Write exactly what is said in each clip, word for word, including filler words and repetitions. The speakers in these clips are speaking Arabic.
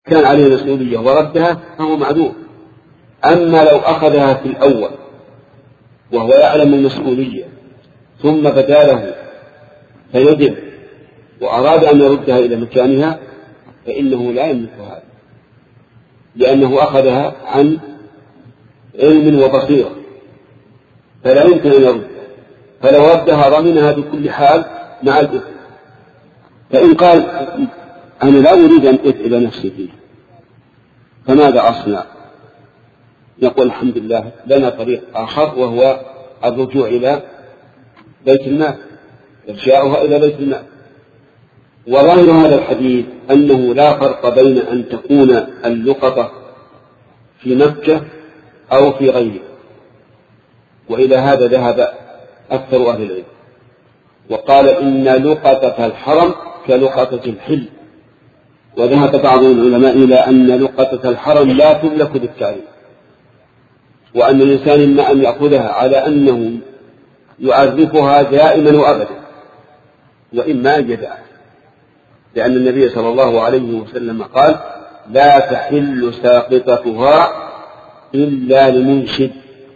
كان عليه مسؤولية وردها فهو معذور. أما لو أخذها في الأول وهو يعلم المسؤولية ثم بدا له فيدب وأراد أن يردها إلى مكانها فإنه لا يملك هذا، لأنه أخذها عن علم وبصيرة فلا يمكن أن يرد، فلو ردها ضمنها بكل حال مع الإثم. فإن قال أنا لا أريد أن أتعب نفسي فيه فماذا أصنع؟ نقول الحمد لله لنا طريق آخر وهو الرجوع إلى بيت المال، إرجاعها إلى بيت المال. وظاهر هذا الحديث أنه لا فرق بين أن تكون اللقطة في مكة أو في غيرها، وإلى هذا ذهب أكثر أهل العلم وقال إن لقطة الحرم كلقطة الحل، وذهب بعض العلماء إلى أن لقطة الحرم لا تملك بالتعريف، وأن الإنسان إما أن يأخذها على أنه يعرفها دائما وأبدا وإما أن يدعها، لأن النبي صلى الله عليه وسلم قال لا تحل ساقطتها إلا لمنشد،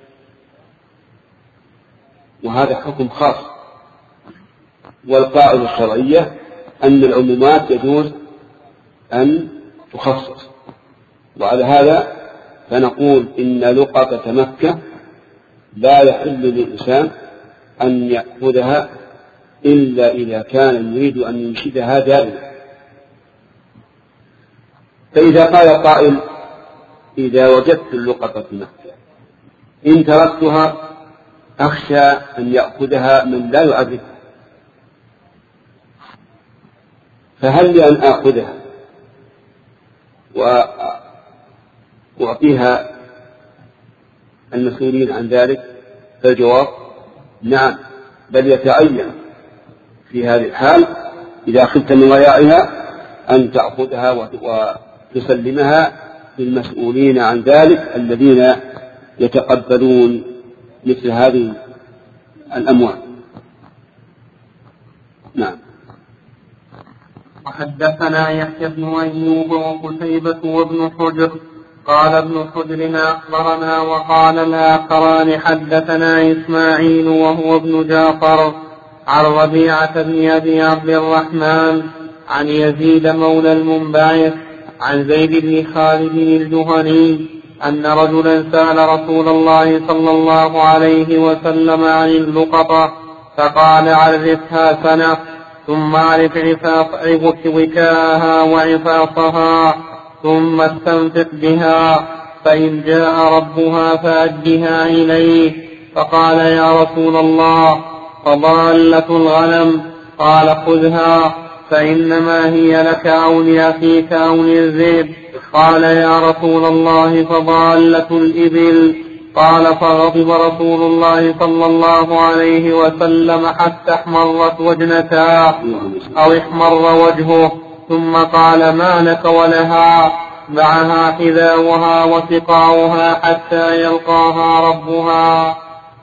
وهذا حكم خاص. والقاعدة الشرعية أن العمومات يجوز أن تخصص، وعلى هذا فنقول إن لقطة مكة لا يحل للإنسان أن يأخذها إلا إذا كان يريد أن ينشدها دائما. فإذا قال قائل إذا وجدت اللقطة في مكة إن تركتها أخشى أن يأخذها من لا يعرفها، فهل لي أن آخذها وأعطيها المسؤولين عن ذلك؟ فالجواب نعم، بل يتعين في هذه الحال إذا خفت من ضياعها أن تأخذها وتسلمها للمسؤولين عن ذلك الذين يتقبلون مثل هذه الأموال. نعم. وحدثنا يحيى بن أيوب وقتيبة وابن حجر قال ابن حجر أخبرنا وقال الآخران حدثنا إسماعيل وهو ابن جعفر عن ربيعة بن أبي عبد الرحمن عن يزيد مولى المنبعث عن زيد بن خالد الجهني أن رجلا سأل رسول الله صلى الله عليه وسلم عن اللقطة فقال عرفها سنة ثم اعرف عفاف وكاءها وعفافها ثم استنفق بها فإن جاء ربها فأدها إليه. فقال يا رسول الله فضالة الغنم؟ قال خذها فإنما هي لك أو لأخيك أو للذئب. قال يا رسول الله فضالة الإبل؟ قال فغضب رسول الله صلى الله عليه وسلم حتى احمرت وجنتاه أو احمر وجهه، ثم قال ما لك ولها؟ معها حذاؤها وسقاؤها حتى يلقاها ربها.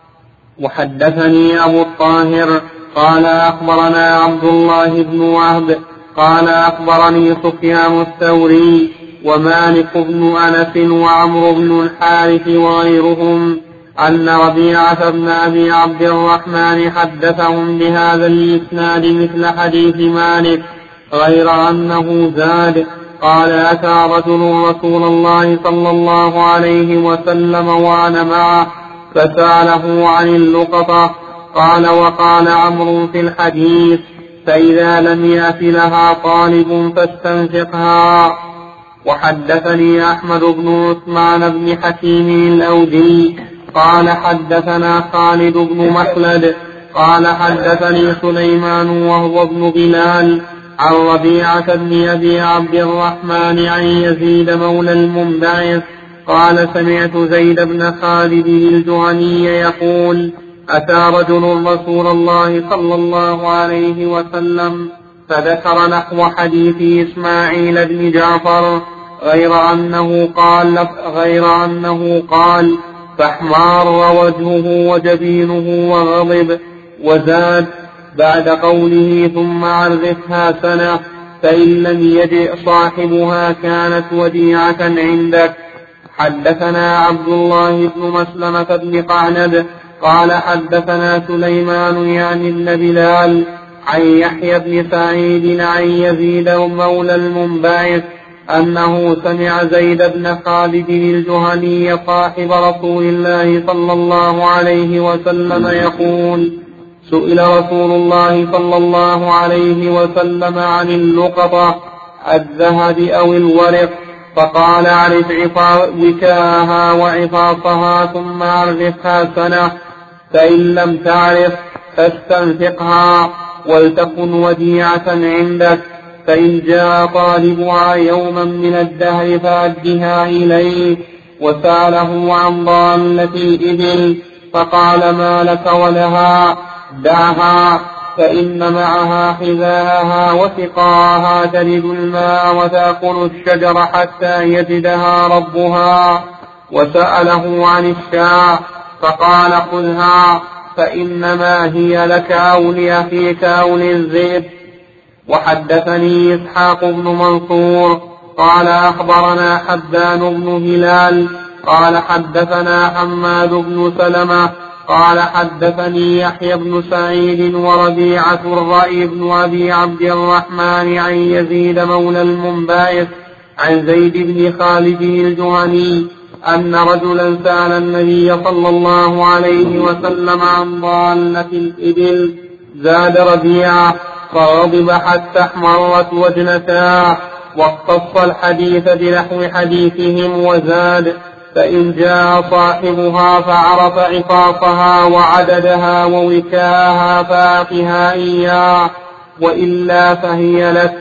وحدثني أبو الطاهر قال أخبرنا عبد الله بن وهب قال أخبرني سفيان الثوري ومالك بن أنس وعمرو بن الحارث وغيرهم أن ربيعة بن أبي عبد الرحمن حدثهم بهذا الإسناد مثل حديث مالك غير أنه زاد قال أتى رجل رسول الله صلى الله عليه وسلم وأنا معه فسأله عن اللقطة قال وقال عمرو في الحديث فإذا لم يأت لها طالب فاستنفقها. وحدثني أحمد بن عثمان بن حكيم الأودي قال حدثنا خالد بن مخلد قال حدثني سليمان وهو ابن بلال عن ربيعة بن أبي عبد الرحمن عن يزيد مولى المنبعث قال سمعت زيد بن خالد الجهني يقول أتى رجل رسول الله صلى الله عليه وسلم فذكر نحو حديث إسماعيل بن جعفر غير أنه قال غير أنه قال فاحمار وجهه وجبينه وغضب، وزاد بعد قوله ثم عرفها سنة فإن لم يجئ صاحبها كانت وديعة عندك. حدثنا عبد الله بن مسلمة بن قعنب قال حدثنا سليمان يعني بن بلال عن يحيى بن سعيد عن يزيد مولى المنبعث أنه سمع زيد بن خالد الجهني صاحب رسول الله صلى الله عليه وسلم يقول: سئل رسول الله صلى الله عليه وسلم عن اللقطة الذهب أو الورق فقال: اعرف وكاءها وعفاصها ثم اعرفها سنة، فإن لم تعرف فاستنفقها ولتكن وديعة عندك، فإن جاء طالبها يوما من الدهر فأدها إليه. وسأله عن ضالة الإبل فقال: ما لك ولها؟ دعها، فإن معها حذاءها وسقاها تلد الماء وتأكل الشجر حتى يجدها ربها. وسأله عن الشاة فقال: خذها، فإنما هي لك أو لأخيك أو للذئب. وحدثني إسحاق بن منصور قال أخبرنا حبان بن هلال قال حدثنا حماد بن سلمة قال حدثني يحيى بن سعيد وربيعة الرأي بن أبي عبد الرحمن عن يزيد مولى المنبعث عن زيد بن خالد الجهني أن رجلا سأل النبي صلى الله عليه وسلم عن ضالة الإبل زاد ربيعة فغضب حتى احمرت وجنتاه، واقتص الحديث بنحو حديثهم وزاد: فإن جاء صاحبها فعرف عفاصها وعددها ووكاها فآتها إياه، وإلا فهي لك.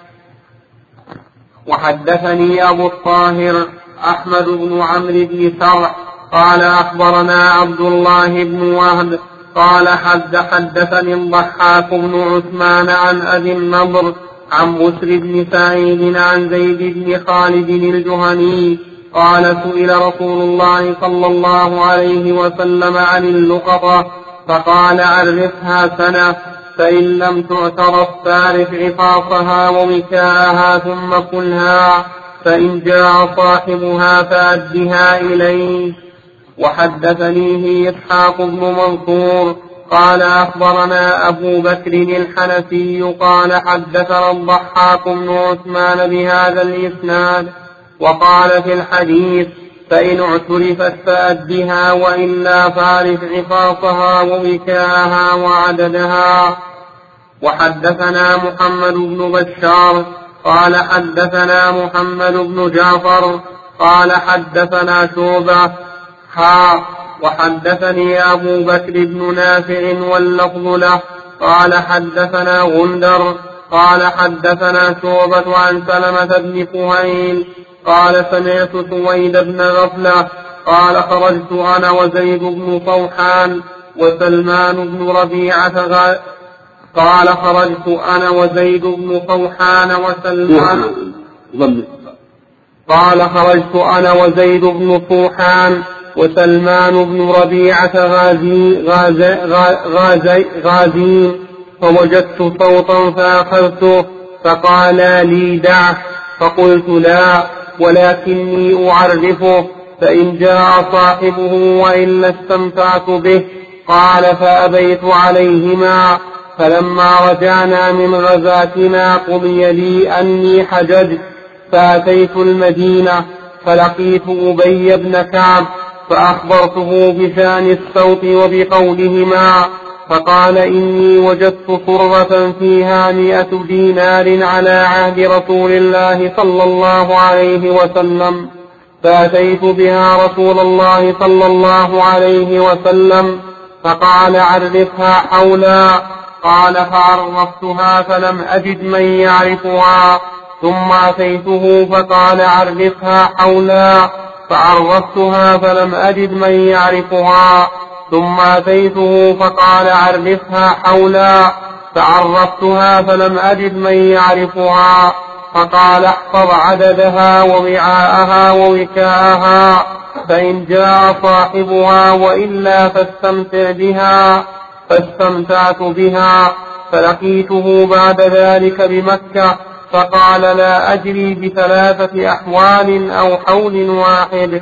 وحدثني أبو الطاهر أحمد بن عمرو بن سرح قال أخبرنا عبد الله بن وهب قال حد حدثني الضحاك بن عثمان عن أبي النضر عن بسر بن سعيد عن زيد بن خالد الجهني قال: سئل رسول الله صلى الله عليه وسلم عن اللقطة فقال: عرفها سنة، فإن لم تعترف فاعرف عفاصها ووكاءها ثم كلها، فإن جاء صاحبها فأدها إليه. وحدثنيه إسحاق بن منصور قال أخبرنا أبو بكر الحنفي قال حدثنا الضحاك بن عثمان بهذا الإسناد وقال في الحديث: فإن اعترفت فأدها وإلا فاعرف عفاصها ووكاءها وعددها. وحدثنا محمد بن بشار قال حدثنا محمد بن جعفر قال حدثنا شعبة حا وحدثني أبو بكر بن نافع واللفظ له قال حدثنا غندر قال حدثنا شعبة عن سلمة بن كهيل قال سمعت سويد بن غفلة قال خرجت أنا وزيد بن طوحان وسلمان بن ربيعة غ... قال خرجت أنا وزيد بن طوحان وسلمان قال خرجت أنا وزيد بن طوحان وسلمان بن ربيعة غازي غازي غازي غازي فوجدت صوتا فأخذته فقال لي دعه، فقلت لا ولكني أعرفه، فإن جاء صاحبه وإلا استمتعت به. قال فأبيت عليهما، فلما رجعنا من غزاتنا قضي لي أني حججت، فأتيت المدينة فلقيت أبي بن كعب فأخبرته بشأن الصوت وبقولهما، فقال إني وجدت صرة فيها مئة دينار على عهد رسول الله صلى الله عليه وسلم، فأتيت بها رسول الله صلى الله عليه وسلم فقال عرفها حولا. قال فعرفتها فلم أجد من يعرفها، ثم أتيته فقال عرفها حولا، فعرفتها فلم أجد من يعرفها، ثم أتيته فقال عرفها حولا، فعرفتها فلم أجد من يعرفها، فقال احفظ عددها ووعاءها ووكاءها، فإن جاء صاحبها وإلا فاستمتع بها. فاستمتعت بها، فلقيته بعد ذلك بمكة فقال لا أجري بثلاثة أحوال أو حول واحد.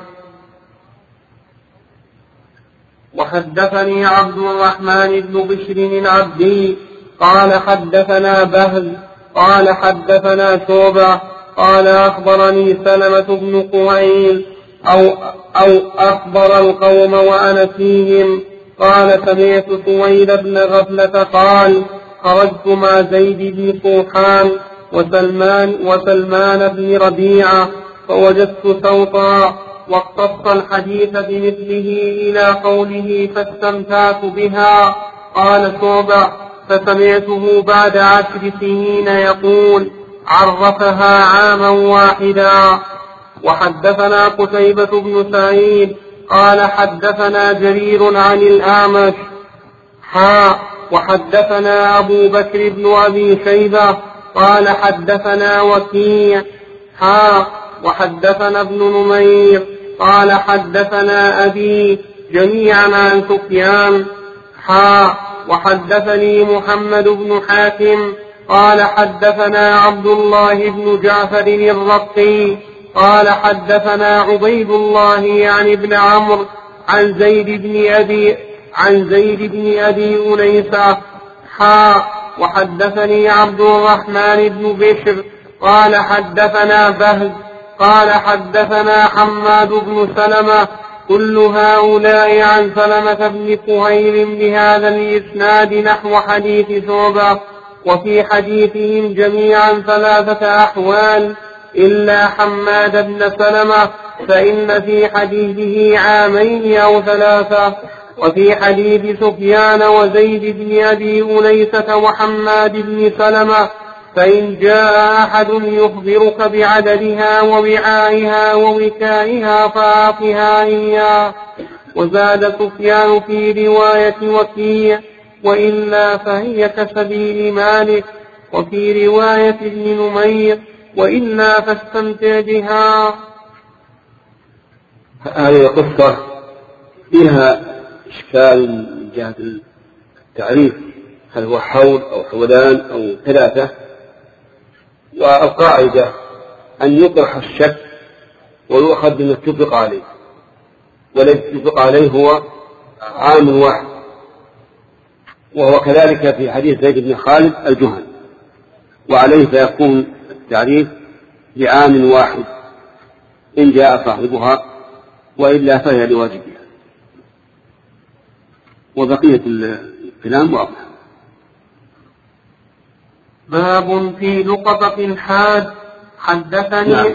وحدثني عبد الرحمن بن بشر العبدي قال حدثنا بهز قال حدثنا شعبة قال أخبرني سلمة بن قعيل أو, أو أخبر القوم وأنا فيهم قال سمعت سويد بن غفلة قال خرجت مع زيد بن صوحان وسلمان, وسلمان بن ربيعة فوجدت سوطا واقتص الحديث بمثله إلى قوله فاستمتعت بها. قال شعبة فسمعته بعد عشر سنين يقول عرفها عاما واحدا. وحدثنا قتيبة بن سعيد قال حدثنا جرير عن الأعمش حا وحدثنا أبو بكر بن أبي شيبة قال حدثنا وكيع حا وحدثنا ابن نمير قال حدثنا أبي جميعا عن سفيان حا وحدثني محمد بن حاتم قال حدثنا عبد الله بن جعفر الرقي قال حدثنا عبيد الله يعني ابن عمرو عن زيد بن أبي عن زيد بن أبي أنيسة حا وحدثني عبد الرحمن بن بشر قال حدثنا بهز قال حدثنا حماد بن سلمة كل هؤلاء عن سلمة بن كهيل بهذا الإسناد نحو حديث شعبة وفي حديثهم جميعا ثلاثة أحوال إلا حماد بن سلمة فإن في حديثه عامين أو ثلاثة وفي حديث سفيان وزيد بن أبي أنيسة وحماد بن سلمة فإن جاء أحد يخبرك بعددها ووعائها ووكائها فأعطها إياه. وزاد سفيان في رواية وكيع وإلا فهي كسبيل مالك وفي رواية ابن نمير وإلا فاستمتع بها. هذه القصة فيها إشكال من جهة التعريف هل هو حول أو حولان أو ثلاثة. والقاعدة أن يطرح الشك ويؤخذ بما اتفق عليه والذي اتفق عليه هو عام واحد وهو كذلك في حديث زيد بن خالد الجهني وعليه فيكون التعريف بعام واحد إن جاء صاحبها وإلا فهي لواجبها. وبقية الكلام واضح. باب في لقطة الحاد. حدثني نعم.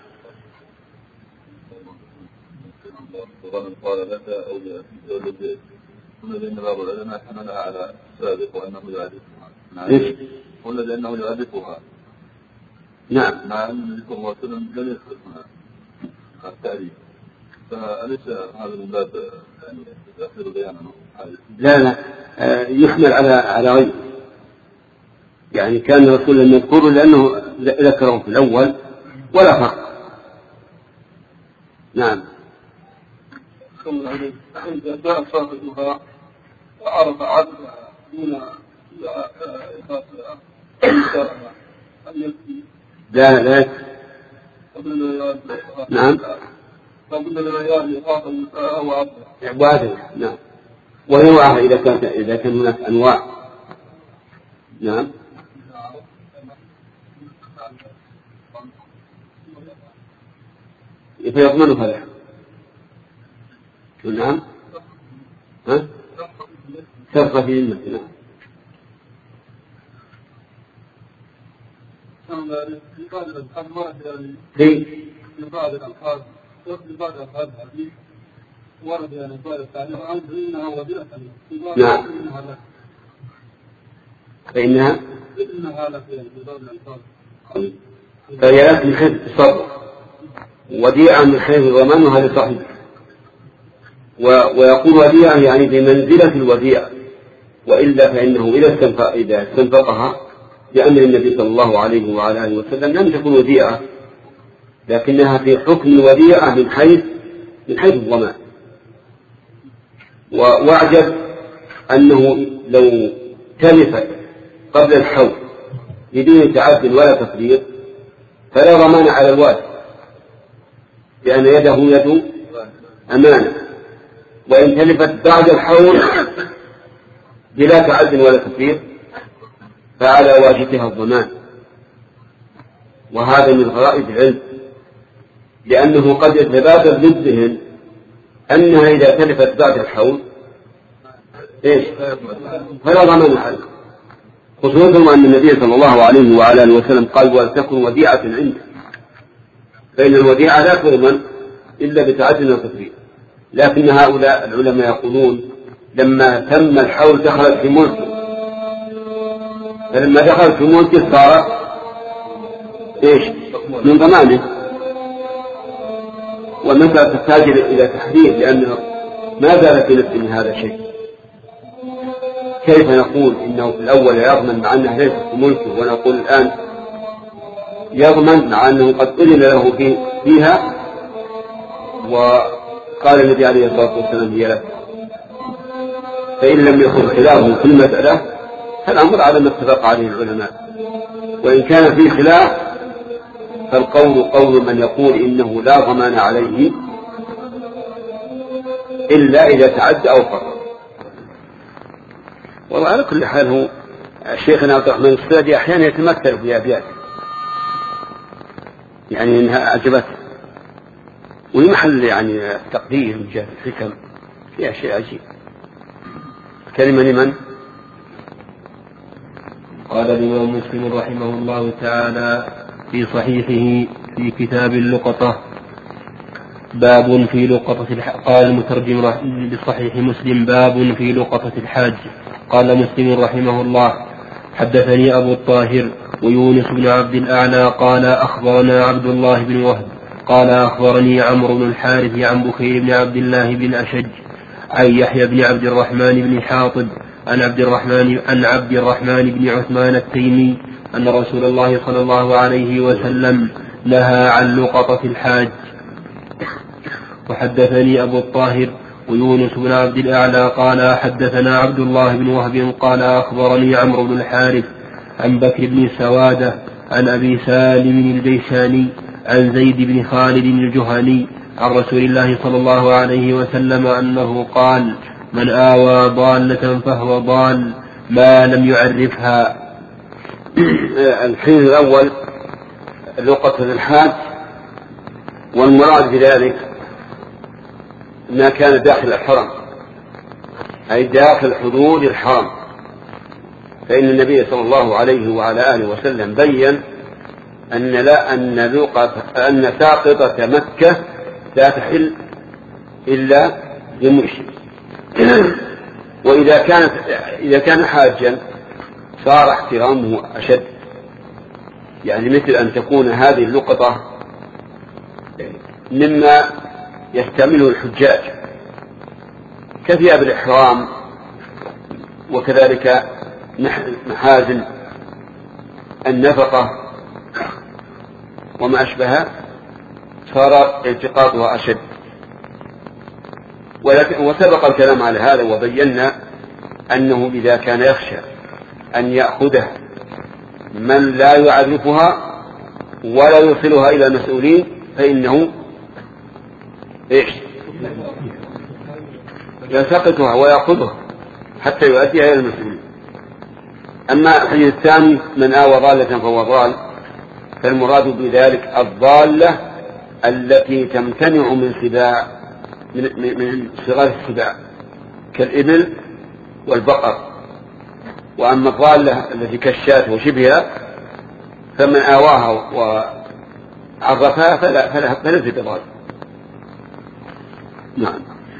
قال لك أو جاء قلنا لأن باب العلماء حملها على السابق وأنه يعرفها. قلنا لأنه يعرفها. نعم. مع أن النبي صلى الله عليه وسلم لم يذكر التعريف. فأليس هذا من باب يعني تأخير بيانه؟ لا لا يحمل على على غيره. يعني كان الرسول لم يذكره لأنه ذكره في الأول ولا فرق. نعم. إذا جاء صاحبها وعرف عدلها دون إخافها هل يكفي؟ لا لا يكفي. نعم. فقلنا لما يرى إخافها أو عدلها. وعدلها. نعم. ويوعى إذا كان إذا كان هناك أنواع. نعم. فيضمنها له. نعم. ها؟ تبقى في ذمته. نعم. في في بعض الألفاظ في بعض الألفاظ هذه ورد يعني بعض التعليم عنه إنها وبيئة. نعم. فإنها إنها لك في بعض الألفاظ. فهي لك من حيث التصرف وديعة من حيث ضمانها لصاحبه. ويقول وديعة يعني بمنزلة الوديعة وإلا فإنه إذا استنفقها بأمر النبي صلى الله عليه وعلى آله وسلم لم تكن وديعة لكنها في حكم الوديعة من حيث من حيث الضمان. واعجب أنه لو تلفت قبل الحول بدون تعد ولا تفريط فلا ضمان على الوارث، لأن يده يد أمانة، وإن تلفت بعد الحول بلا تعد ولا تفريط فعلى واجبها الضمان. وهذا من غرائب العلم، لأنه قد يتبادر للذهن أنها إذا تلفت بعد الحول إيش فلا ضمان عليه، خصوصا أن النبي صلى الله عليه وعلى آله وسلم قال ولتكن وديعة عنده، فإن الوديعة لا تضمن إلا بتعد وتفريط. لكن هؤلاء العلماء يقولون لما تم الحول دخلت في ملكه، فلما دخلت في ملكه صار إيش من ضمانه. والمسألة تحتاج إلى تحرير، لأنه ما زال في نفس من هذا الشيء. كيف نقول إنه في الأول يضمن مع أنه ليس في ملكه، ونقول الآن يضمن مع أنه قد أذن له فيها وقال النبي عليه الصلاة والسلام هي له؟ فإن لم يكن خلافه في المسألة فالأمر على ما اتفق عليه العلماء، وإن كان فيه خلاف فالقول قول من يقول إنه لا ضمان عليه إلا إذا تعد أو فرط. وعلى كل حال هو شيخنا عبد الرحمن السعدي أحيانا يتمثل في أبيات يعني إنها أعجبته، ويمحل يعني تقدير من جهة الحكم فيها شيء عجيب. كلمة لمن؟ قال الإمام مسلم رحمه الله تعالى في صحيحه في كتاب اللقطة باب في لقطة الحاج. قال المترجم لصحيح مسلم باب في لقطة الحاج. قال مسلم رحمه الله حدثني أبو الطاهر ويونس بن عبد الأعلى قال أخبرنا عبد الله بن وهب قال أخبرني عمرو بن الحارث عن بكير بن عبد الله بن أشج عن يحيى بن عبد الرحمن بن حاطب عن عبد الرحمن عن عبد الرحمن بن عثمان التيمي أن رسول الله صلى الله عليه وسلم نهى عن لقطة الحاج. وحدثني أبو الطاهر ويونس بن عبد الأعلى قال حدثنا عبد الله بن وهب قال أخبرني عمرو بن الحارث عن بكر بن سوادة عن أبي سالم الجيشاني عن زيد بن خالد الجهني عن رسول الله صلى الله عليه وسلم أنه قال من آوى ضالة فهو ضال ما لم يعرفها. الحين الأول لقطة الحاج، والمراد بذلك ما كان داخل الحرم أي داخل حدود الحرم، فإن النبي صلى الله عليه وعلى آله وسلم بين أن لا أن لقطة أن ساقطة مكة لا تحل إلا للمشرك، وإذا كانت إذا كان حاجا صار احترامه أشد، يعني مثل أن تكون هذه اللقطة مما يستعمله الحجاج كثياب الإحرام وكذلك محازن النفقة وما أشبهها، صار التقاطها أشد. وسبق الكلام على هذا وبينا أنه إذا كان يخشى أن يأخذه من لا يعرفها ولا يوصلها إلى المسؤولين فإنه إيش يلتقطها ويأخذها حتى يؤديها إلى المسؤولين. أما الحديث الثاني من آوى ضالة فهو ضال، فالمراد بذلك الضالة التي تمتنع من سباع من, من صغار السباع كالإبل والبقر. وأما الضالة التي كالشاة وشبهها فمن آواها وعرفها فلا فلا فليس بضال. نعم.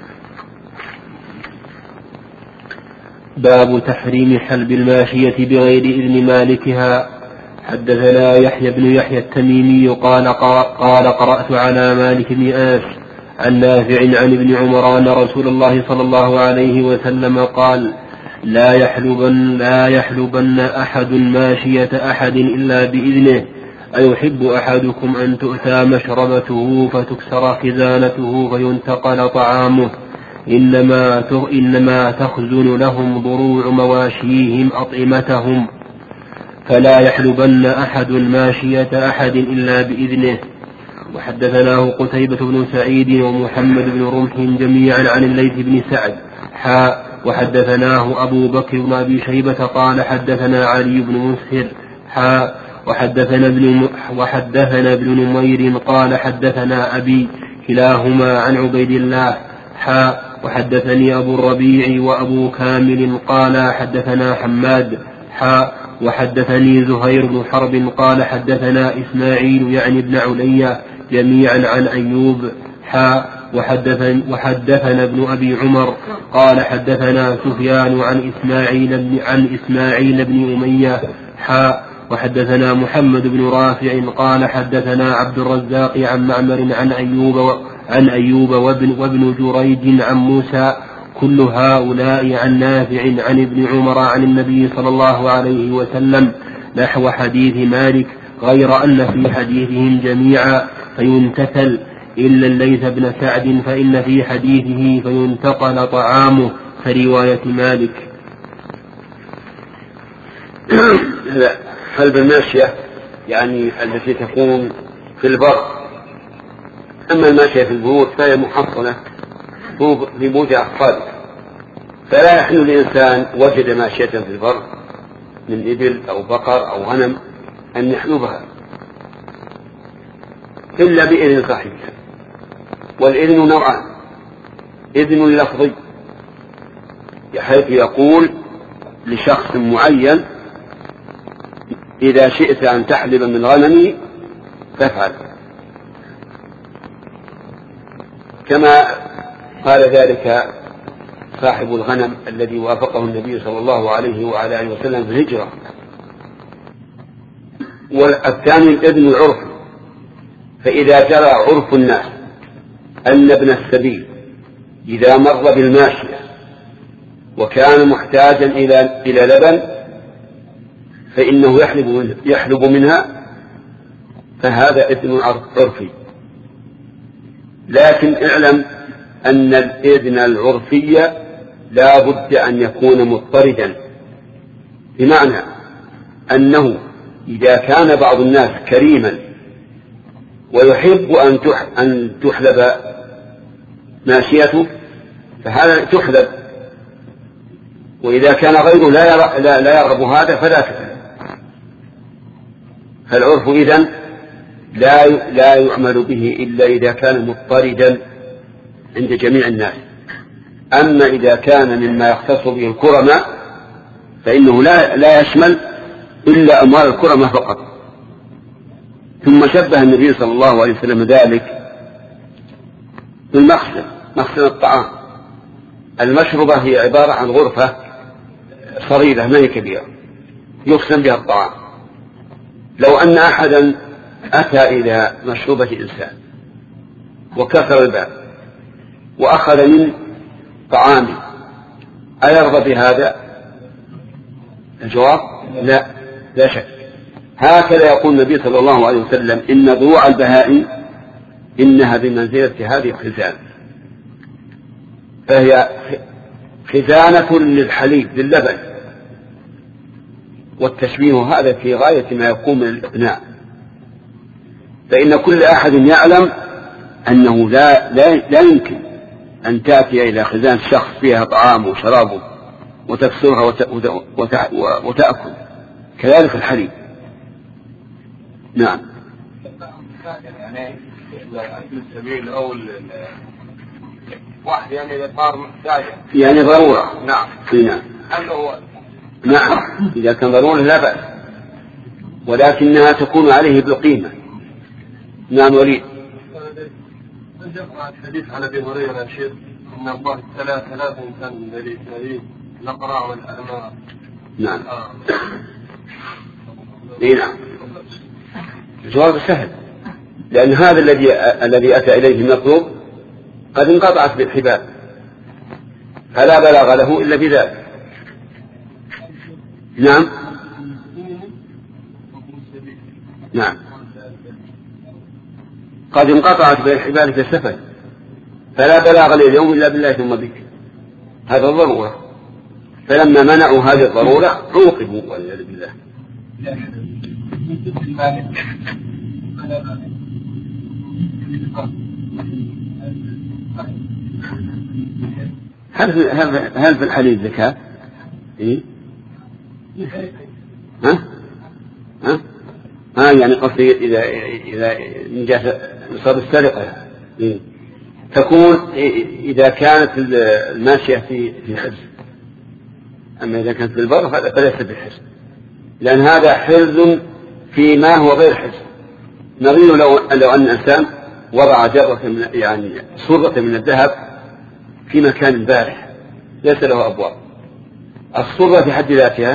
باب تحريم حلب الماشية بغير إذن مالكها. حدثنا يحيى بن يحيى التميمي قال قال قرأت على مالك بن أنس عن نافع عن ابن عمر أن رسول الله صلى الله عليه وسلم قال لا يحلبن لا يحلبن أحد ماشية أحد إلا بإذنه أيحب أحدكم أن تؤتى مشربته فتكسر خزانته فينتقل طعامه إنما إنما تخزن لهم ضروع مواشيهم أطعمتهم فلا يحلبن أحد ماشية أحد إلا بإذنه. وحدثناه قتيبة بن سعيد ومحمد بن رمح جميعا عن الليث بن سعد حاء وحدثناه أبو بكر بن أبي شيبة قال حدثنا علي بن مسهر حاء وحدثنا ابن وحدثنا ابن نمير قال حدثنا أبي كلاهما عن عبيد الله حاء وحدثني أبو الربيع وأبو كامل قال حدثنا حماد حاء وحدثني زهير بن حرب قال حدثنا إسماعيل يعني ابن علي جميعا عن أيوب حاء وحدثن وحدثنا ابن أبي عمر قال حدثنا سفيان عن إسماعيل بن عن إسماعيل بن أمية حاء وحدثنا محمد بن رافع قال حدثنا عبد الرزاق عن معمر عن أيوب عن أيوب وابن, وابن جريج عن موسى كل هؤلاء عن نافع عن ابن عمر عن النبي صلى الله عليه وسلم نحو حديث مالك غير أن في حديثهم جميعا فينتثل إلا الليث بن سعد فإن في حديثه فينتقل طعامه كرواية مالك. حلب الماشية يعني التي تكون في البر، أما الماشية في البيوت فهي محصنة في بيوت أحفاده، فلا يحل الإنسان وجد ماشية في البر من إبل أو بقر أو غنم أن يحلبها إلا بإذن صاحبها. والإذن نوعان: إذن لفظي بحيث يقول لشخص معين إذا شئت أن تحلب من غنمي فافعل، كما قال ذلك صاحب الغنم الذي وافقه النبي صلى الله عليه وعلى آله وسلم في الهجرة. والثاني الإذن العرفي، فإذا جرى عرف الناس أن ابن السبيل إذا مر بالماشية وكان محتاجا إلى إلى لبن فإنه يحلب منها, يحلب منها فهذا إذن عرفي. لكن اعلم أن الإذن العرفي لا بد أن يكون مضطردا، بمعنى أنه إذا كان بعض الناس كريما ويحب أن تحلب ماشيته فهذا تحلب، وإذا كان غيره لا لا يرغب هذا فلا تحلب. فالعرف إذن لا لا يعمل به إلا إذا كان مضطردا عند جميع الناس. أما إذا كان مما يختص به الكرماء فإنه لا لا يشمل إلا أموال الكرماء فقط. ثم شبه النبي صلى الله عليه وسلم ذلك بالمخزن، مخزن الطعام. المشربة هي عبارة عن غرفة صغيرة ما هي كبيرة يخزن بها الطعام. لو أن أحدا أتى إلى مشروبة إنسان وكسر الباب وأخذ من طعامه أيرضى بهذا؟ الجواب لا، لا شك. هكذا يقول النبي صلى الله عليه وسلم: إن ضروع البهائم إنها بمنزلة هذه الخزان، فهي خزانة للحليب للبن. والتشبيه هذا في غاية ما يكون من الإقناع، فإن كل أحد يعلم أنه لا, لا, لا يمكن أن تأتي إلى خزان شخص فيها طعامه وشرابه وتكسرها وتأكل، كذلك الحليب. نعم. يعني السبيل أو واحد يعني إذا صار محتاج يعني ضرورة. نعم. نعم. هل هو نعم إذا كان ضرورة لا بأس، ولكنها تكون عليه بالقيمة. نعم. وليد. الحديث عن أبي هريرة يا شيخ إن الله ثلاث ثلاث إنسان من ذلك ذلك الأقرع والأعمى. نعم. إيه نعم. الجواب سهل، لأن هذا الذي الذي أتى إليه المطلوب قد انقطعت بالحبال فلا بلاغ له إلا بذلك. نعم. نعم. قد انقطعت بالحبال في السفر فلا بلاغ لي اليوم إلا بالله ثم بك، هذا الضرورة. فلما منعوا هذه الضرورة عوقبوا والعياذ بالله. هل في هل في الحديث زكاة؟ إيه؟ ها؟ ها؟ ها يعني قصدي إذا إذا نجاز نصاب السرقة إيه؟ تكون إذا كانت الماشية في في حرز، أما إذا كانت في البر فليس بالحرز، لأن هذا حرز فيما هو غير حرز. نظير لو لو أن إنسان وضع جرة من يعني صرة من الذهب في مكان بارح ليس له أبواب، الصرة في حد ذاتها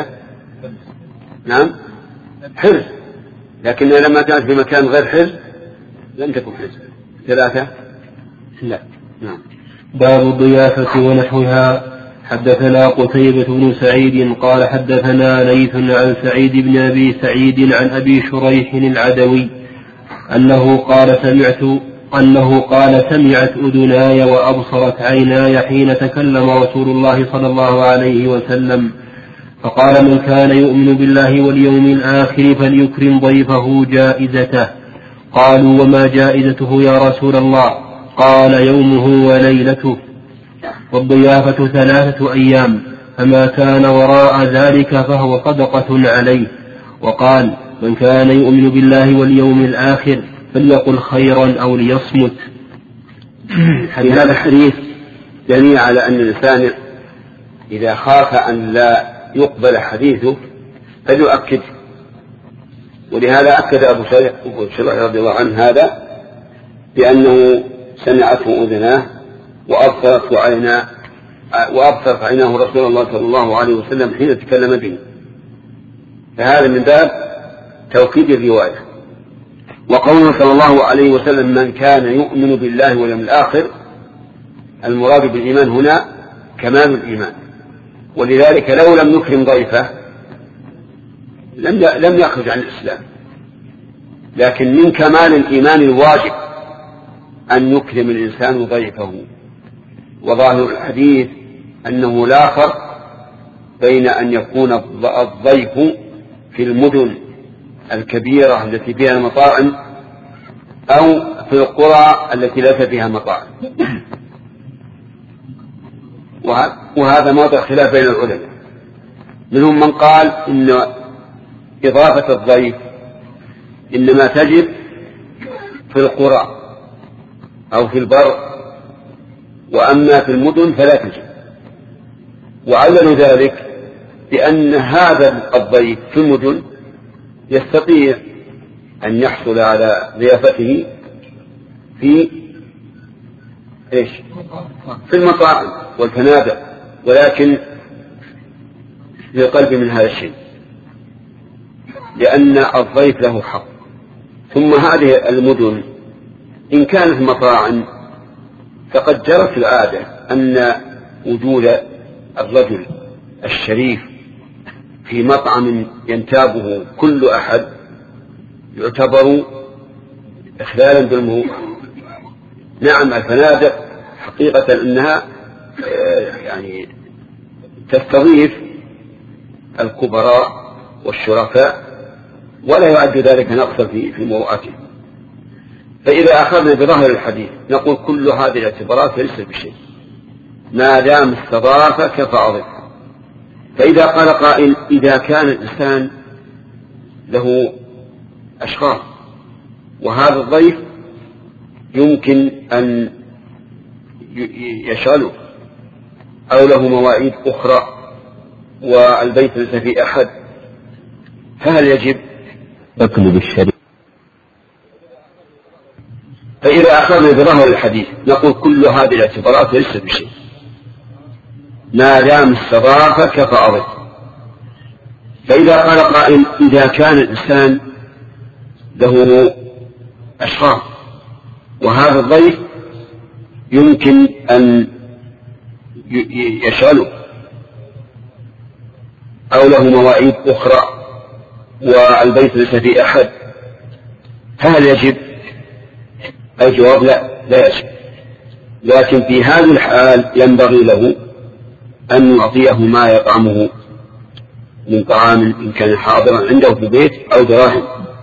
نعم حرز، لكن لما كانت في مكان غير حرز لم تكن حرز. ثلاثة لا. نعم. باب الضيافة ونحوها. حدثنا قتيبة بن سعيد قال حدثنا ليث عن سعيد بن أبي سعيد عن أبي شريح العدوي أنه قال سمعت أنه قال سمعت أذناي وأبصرت عيناي حين تكلم رسول الله صلى الله عليه وسلم فقال من كان يؤمن بالله واليوم الآخر فليكرم ضيفه جائزته. قالوا وما جائزته يا رسول الله؟ قال يومه وليلته، والضيافة ثلاثة أيام، فما كان وراء ذلك فهو صدقة عليه. وقال من كان يؤمن بالله واليوم الآخر فليقل خيرا أو ليصمت. في هذا الحديث دليل على أن الإنسان إذا خاف أن لا يقبل حديثه فليؤكد، ولهذا أكد أبو شريح رضي الله عنه هذا بأنه سمعته أذناه وأبصرت عيناه وأبصرت عيناه رسول الله صلى الله عليه وسلم حين تكلم به، فهذا من باب توكيد الرواية. وقوله صلى الله عليه وسلم من كان يؤمن بالله واليوم الآخر، المراد بالإيمان هنا كمال الإيمان، ولذلك لو لم نكرم ضيفه لم يخرج عن الإسلام، لكن من كمال الإيمان الواجب أن يكرم الإنسان ضيفه. وظاهر الحديث أنه لا فرق بين أن يكون الضيف في المدن الكبيرة التي فيها المطاعم أو في القرى التي ليس فيها مطاعم، وهذا موضع خلاف بين العلماء. منهم من قال إن إضافة الضيف إنما تجب في القرى أو في البر، وأما في المدن فلا تجب، وعللوا ذلك بأن هذا الضيف في المدن يستطيع أن يحصل على ضيافته في إيش؟ في المطاعم والفنادق، ولكن في قلب من هذا الشيء، لأن الضيف له حق. ثم هذه المدن إن كانت مطاعم فقد جرت العادة أن وجود الرجل الشريف في مطعم ينتابه كل أحد يعتبر إخلالا بالمروءة. نعم الفنادق حقيقة أنها يعني تستضيف الكبراء والشرفاء ولا يعد ذلك نقصا في مروءته. فإذا أخذنا بظاهر الحديث نقول كل هذه الاعتبارات ليست بشيء ما دام استضافك فأضف. فإذا قال قائل إذا كان الإنسان له أشخاص وهذا الضيف يمكن أن يشغله أو له مواعيد أخرى والبيت ليس فيه أحد، فهل يجب أكل بالشريك؟ فإذا أخذنا بظاهر الحديث نقول كل هذه الاعتبارات ليست بشيء ما دام استضافك فأضف. فإذا قال قائل إذا كان الإنسان له أشخاص وهذا الضيف يمكن أن يشغله أو له مواعيد أخرى والبيت ليس فيه أحد، هل يجب؟ الجواب لا لا يجب، لكن في هذه الحال ينبغي له أن يعطيه ما يطعمه من طعام إن كان حاضرا عنده في البيت أو دراهم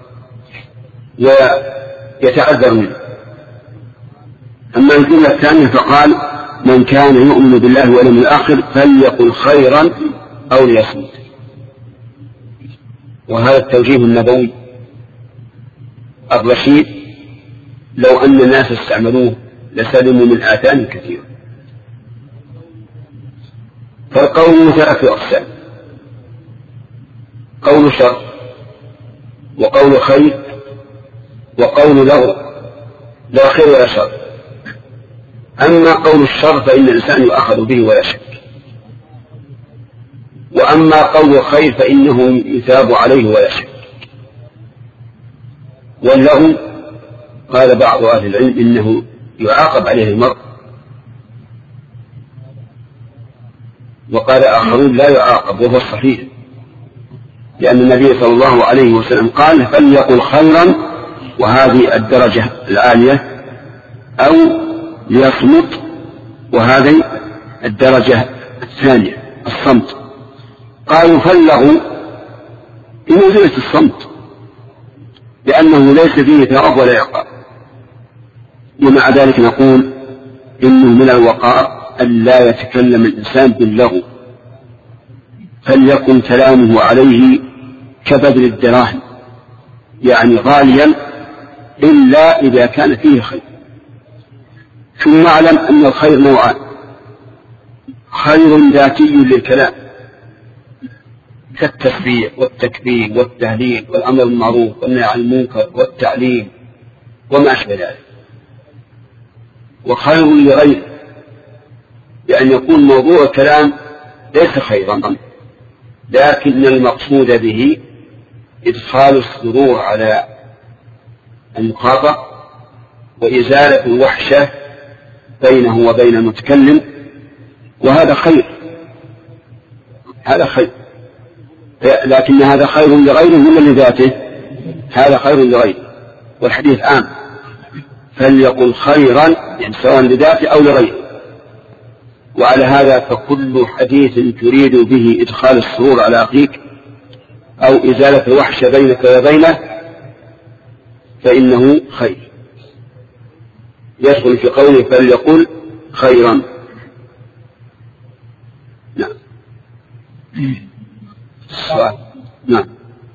ويتعذر منه. أما الجملة الثانية فقال من كان يؤمن بالله واليوم الآخر فليقل خيرا أو ليصمت. وهذا التوجيه النبوي الرشيد لو أن الناس استعملوه لسلموا من آثام كثيرة. فالقول ثلاث أقسام: قول شر، وقول خير، وقول له لا خير ولا شر. أما قول الشر فإن الإنسان يؤخذ به ولا شك، وأما قول الخير فإنه يثاب عليه ولا شك. والله قال بعض أهل العلم إنه يعاقب عليه المرء، وقال آخرون لا يعاقب، وهو الصحيح، لأن النبي صلى الله عليه وسلم قال فليقل خيرا، وهذه الدرجة العالية، أو ليصمت، وهذه الدرجة الثانية الصمت. قالوا فلغوا بمنزلة الصمت لأنه ليس فيه ثواب ولا عقاب، ومع ذلك نقول إنه من الوقار أن لا يتكلم الإنسان باللغو، فليكن كلامه عليه كبذل الدراهم، يعني غاليا إلا إذا كان فيه خير. ثم اعلم أن الخير نوعان: خير ذاتي للكلام كالتسبيح والتكبير والتهليل والأمر بالمعروف والنهي عن المنكر والتعليم وما أشبه ذلك، وخير لغيره بأن يكون موضوع الكلام ليس خيرا، لكن المقصود به إدخال السرور على المخاطب وإزالة الوحشة بينه وبين المتكلم، وهذا خير، هذا خير. لكن هذا خير لغيره ولا لذاته؟ هذا خير لغيره، والحديث عام: فليقل خيرا، يعني سواء لذاته أو لغيره. وعلى هذا فكل حديث تريد به إدخال السرور على أخيك أو إزالة الوحشة بينك وبينه فإنه خير، يدخل في قوله فليقل خيرا. نعم. السؤال. نعم.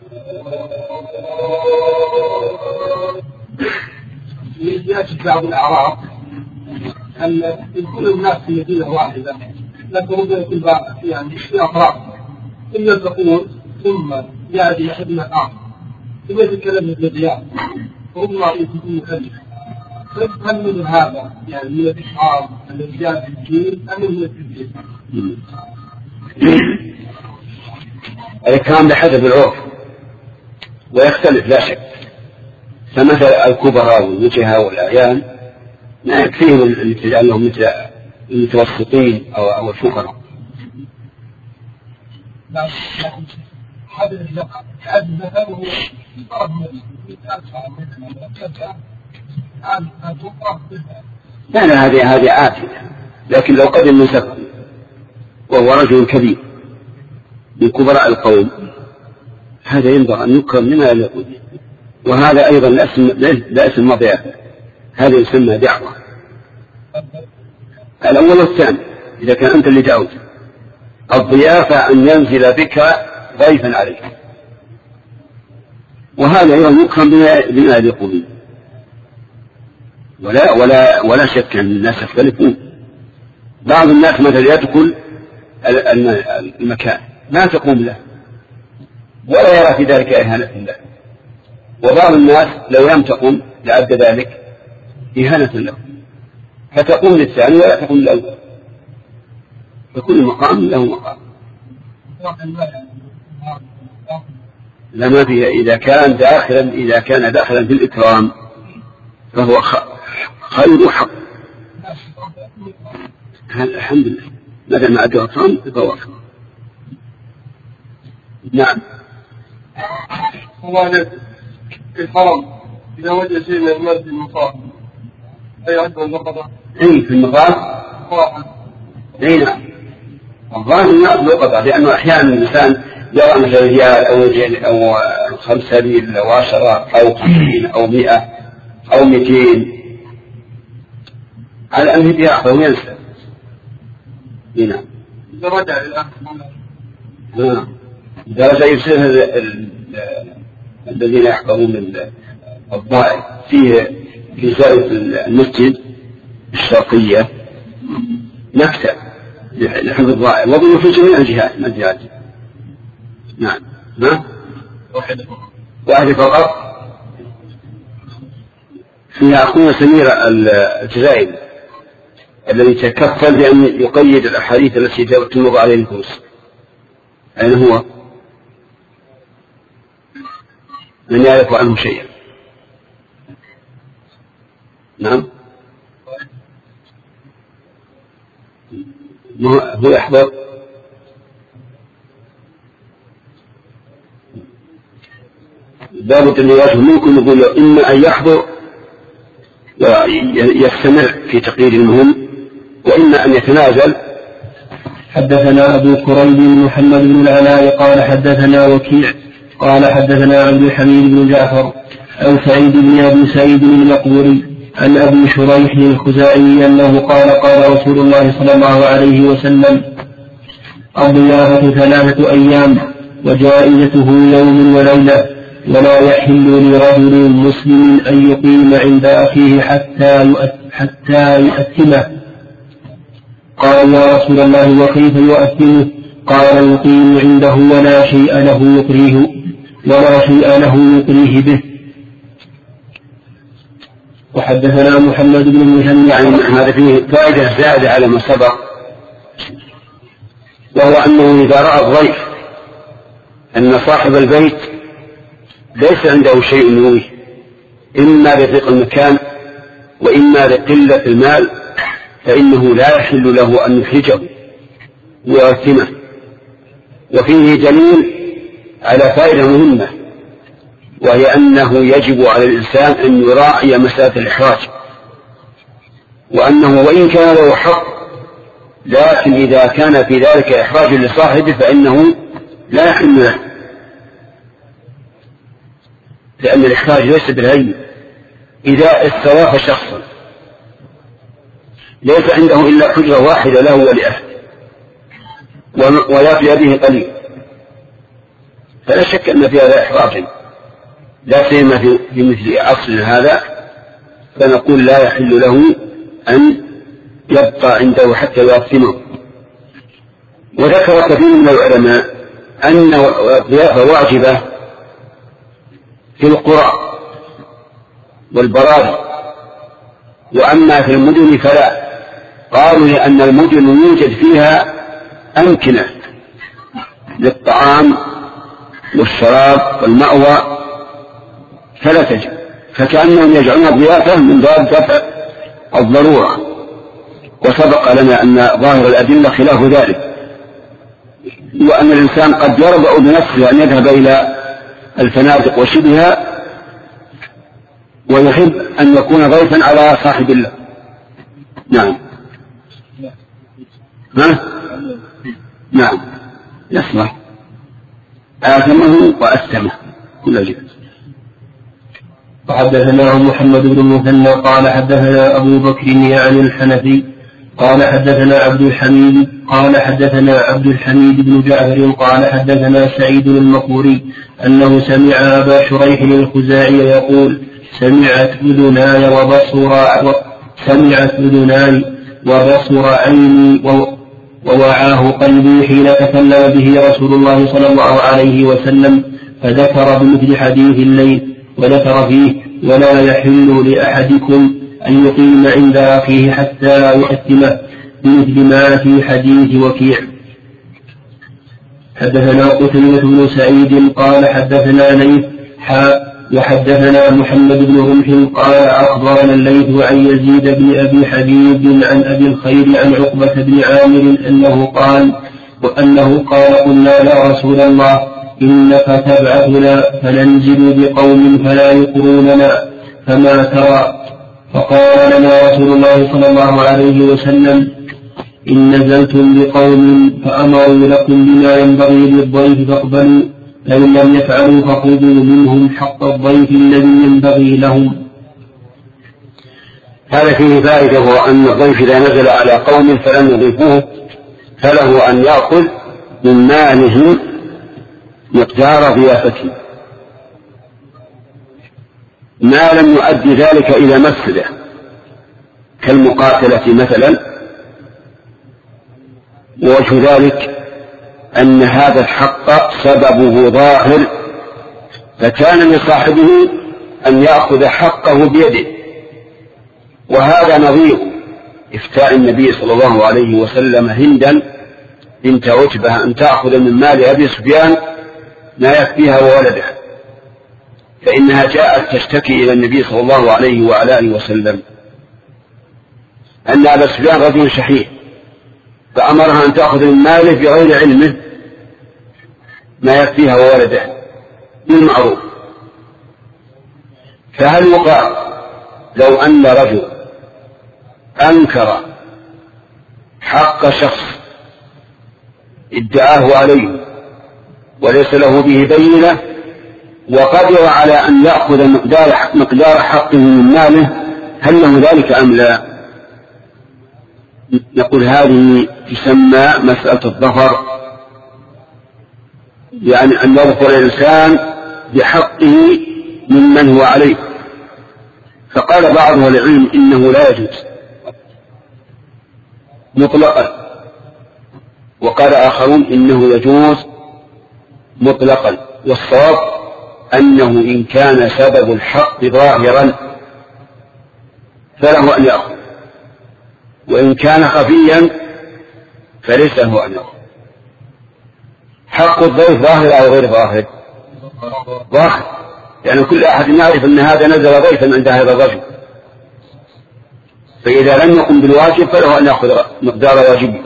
يأتي بعض الأعراض أن يكون الناس في مدينة واحدة لكن ممكن يكون يعني في أطراف، ثم يلتقون ثم يأتي أحدنا الآخر ثم يتكلم بالديار وهم يكون مكلف. هل من هذا يعني من الإشعار الذي جاء في الدين أم من التدين؟ الكلام بحسب العرف ويختلف لا شك. فمثل الكبراء والوجهاء والأعيان ما يكفيهم أن تجعل لهم مثل المتوسطين أو أو الفقراء. لا لا هذه هذه عافية، لكن لو قدم من سفر وهو رجل كبير من كبراء القوم هذا ينبغي أن يكرم لما يقول. وهذا أيضا لا اسم مضيعة، هذا يسمى دعوة. الأول والثاني إذا كان أنت اللي دعوت. الضيافة أن ينزل بك ضيفا عليك، وهذا أيضا يكرم بما يقول. ولا ولا ولا شك أن الناس يختلفون. بعض الناس مثلا يدخل المكان ما تقوم له ولا يرى في ذلك إهانة له، وبعض الناس لو لم تقم لعد ذلك إهانة له، فتقوم للثاني ولا تقوم للأول، فكل مقام له مقام. لما فيه إذا كان داخلا إذا كان داخلا في الإكرام فهو خير حق. الحمد لله ما دام أدى أكرام فهو أكرام. نعم. الله عليك في الحرم إذا وجد شيء من المرض المصاب أي عدة لقطة؟ أي في المقام؟ أي نعم. الظاهر الناس لقطة، لأنه أحيانا الإنسان يرى مثلا ريال أو ريال أو خمسة ريال أو عشرة أو خمسين أو مئة أو مئتين على أن يأخذ وينسى. هنا إذا رجع للأخ إذا رجع يصير الذين يحفظون الضائع فيه في زاوية المسجد الشرقية مكتب لحفظ الضائع وضعوا في جميع الجهات من الجهات. نعم ها واحدة واحدة فقط فيها أخونا سمير الجزائري الذي تكفل بأن يقيد الأحاديث التي تمر عليه النفوس. أين هو؟ من يعرف عنه شيئا؟ نعم هو يحضر باب النواج منكم يقول إما أن يحضر ويستمر في تقرير المهم وإما أن يتنازل. حدثنا أبو كريب محمد بن العلاء قال حدثنا وكيع قال حدثنا عبد الحميد بن جعفر عن سعيد بن أبي سعيد المقبوري عن أبي شريح الخزاعي أنه قال قال رسول الله صلى الله عليه وسلم الضيافة ثلاثة أيام وجائزته يوم وليلة ولا يحل لرجل مسلم أن يقيم عند أخيه حتى حتى يؤتمه. قال يا رسول الله وكيف يؤتمه؟ قال يقيم عنده ولا شيء له يقريه ولا شيء له يقريه به. وحدثنا محمد بن المثنى يعني هذا فيه فائدة زائدة على ما سبق وهو أنه إذا رأى الضيف أن صاحب البيت ليس عنده شيء يرويه إما لضيق المكان وإما لقلة المال فإنه لا يحل له أن يحرجه ويؤثمه. وفيه دليل على فائدة مهمة وهي أنه يجب على الإنسان أن يراعي مسألة الإحراج وأنه وإن كان له حق لكن إذا كان في ذلك إحراج لصاحبه فإنه لا يحل له لأن الإحراج ليس بالهين. إذا استضاف شخصا ليس عنده إلا حجرة واحدة له ولأهله ولا في يده قليل فلا شك أن في هذا إحراج لا سيما في مثل عصرنا هذا فنقول لا يحل له أن يبقى عنده حتى يؤثمه. وذكر كثير من العلماء أن الضيافة واجبة في القرى والبراري وأما في المدن فلا. قالوا لأن المدن يوجد فيها أمكنة للطعام والشراب والمأوى فلا تجب فكأنهم يجعلون الضيافة من باب دفع الضرورة وسبق لنا أن ظاهر الأدلة خلاف ذلك وأن الإنسان قد يرضى بنفسه أن يذهب إلى الفنادق وشبهها ويحب أن يكون ضيفا على صاحب الله. نعم ها؟ نعم يصلح آثمه وأثمه كل جهة. وحدثنا محمد بن المثنى قال حدثنا أبو بكر يعني الحنفي قال حدثنا عبد الحميد قال حدثنا عبد الحميد بن جعفر قال حدثنا سعيد المقبوري أنه سمع أبا شريح الخزاعي يقول سمعت أذناي وبصر سمعت أذناي وبصر عيني ووعاه قلبي حين تكلم به رسول الله صلى الله عليه وسلم فذكر بمثل حديث الليل وذكر فيه ولا يحل لأحدكم أن يقيم عند أخيه حتى يؤتمه بمثل ما في حديث وكيع. حدثنا قتيبة بن سعيد قال حدثنا ليث حاء وحدثنا محمد بن رمح قال أخبرنا الليث عن يزيد بن أبي حبيب عن أبي الخير عن عقبة بن عامر أنه قال وأنه قال قلنا يا رسول الله إنك تبعثنا فننزل بقوم فلا يقروننا فما ترى؟ فقال لنا رسول الله صلى الله عليه وسلم إن نزلتم بقوم فأمروا لكم بما ينبغي للضيف فاقبلوا، فإن لم يفعلوا فخذوا منهم حق الضيف الذي ينبغي لهم. هذا فيه فائدة، هو أن الضيف إذا نزل على قوم فلم يضيفوه فله أن يأخذ من ماله مقدار ضيافته ما لم يؤدي ذلك إلى مفسدة كالمقاتلة مثلا. ووجه ذلك أن هذا الحق سببه ظاهر، فكان لصاحبه أن يأخذ حقه بيده، وهذا نظير إفتاء النبي صلى الله عليه وسلم هندا بنت عتبة أن تأخذ من مال أبي سفيان ما يكفيها وولدها، فإنها جاءت تشتكي إلى النبي صلى الله عليه وعلى آله وسلم أن أبا سفيان رجل شحيح، فأمرها أن تأخذ من ماله بغير علمه ما يكفيها وولدها بالمعروف. فهل يقال لو أن رجل أنكر حق شخص ادعاه عليه وليس له به بينة وقدر على أن يأخذ مقدار, مقدار حقه من ماله، هل له ذلك أم لا؟ نقول هذه تسمى مسألة الظفر، يعني أن يظفر الإنسان بحقه ممن هو عليه. فقال بعض أهل العلم إنه لا يجوز مطلقا، وقال آخرون إنه يجوز مطلقا، والصواب أنه إن كان سبب الحق ظاهرا فله أن يأخذ، وإن كان خفيا فليس له أن يأخذ. حق الضيف ظاهر أو غير ظاهر؟ ظاهر، يعني كل أحد يعرف أن هذا نزل ضيفا عند هذا الرجل، فإذا لم يقم بالواجب فله أن يأخذ مقدار واجبه.